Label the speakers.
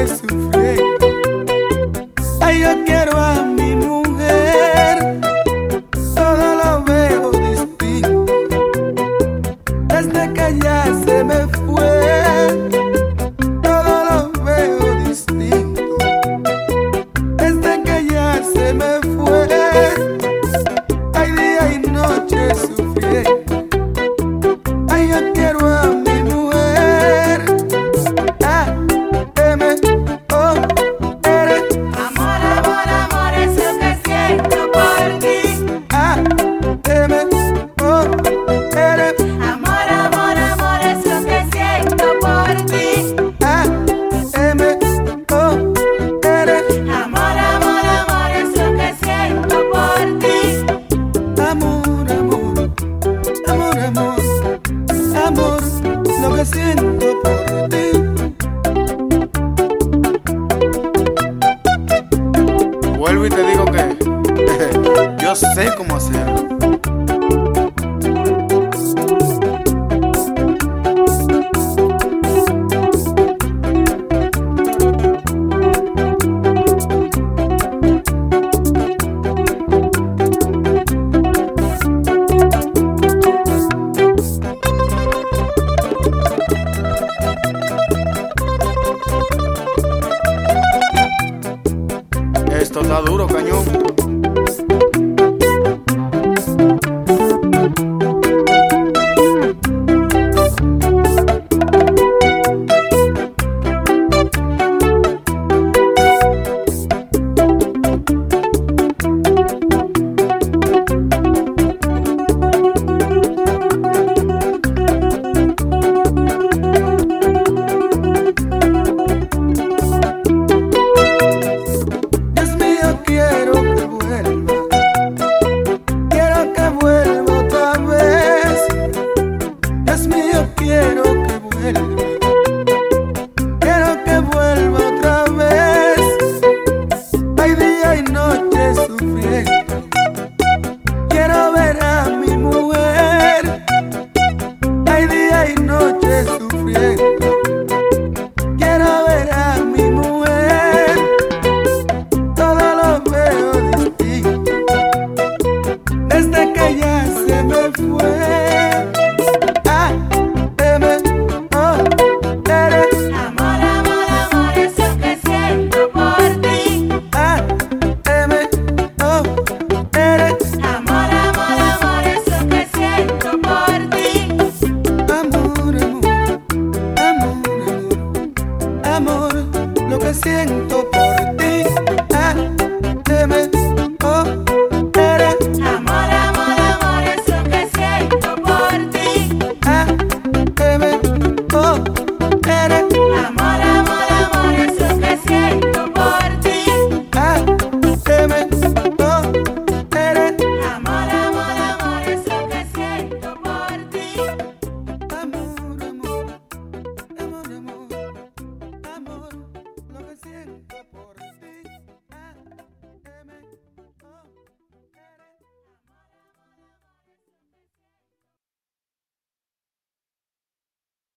Speaker 1: noche sufriendo. Ay, yo quiero a mi mujer, todo lo veo distinto. Desde que ella se me fue, todo lo veo distinto. Desde que ella se me fue, hay día y noche sufriendo. Ay, yo quiero a mi mujer, A-M-O-R.
Speaker 2: Amor, amor, amor, es lo que siento por ti.
Speaker 1: A-M-O-R.
Speaker 2: Amor, amor, amor, es lo que siento por ti.
Speaker 1: A-M-O-R.
Speaker 2: Amor, amor, amor, es lo que siento por ti.
Speaker 1: Amor, amor, amor, amor, amor, lo que siento por ti. Vuelvo y te digo que yo sé cómo hacerlo. Esto está duro, cañón. Dios mío, quiero que vuelva otra vez. Dios mío, quiero que vuelva otra vez. Hay día y noche sufriendo. Quiero ver a mi mujer. Hay día y noche sufriendo. Quiero ver a mi mujer. Todo lo veo distinto. Desde que ella se me fue. A-M-O-R.
Speaker 2: Amor, amor, amor, es lo que siento por ti.
Speaker 1: A-M-O-R.
Speaker 2: Amor, amor, amor, es lo que siento por ti.
Speaker 1: Amor, amor, amor, amor, amor, lo que siento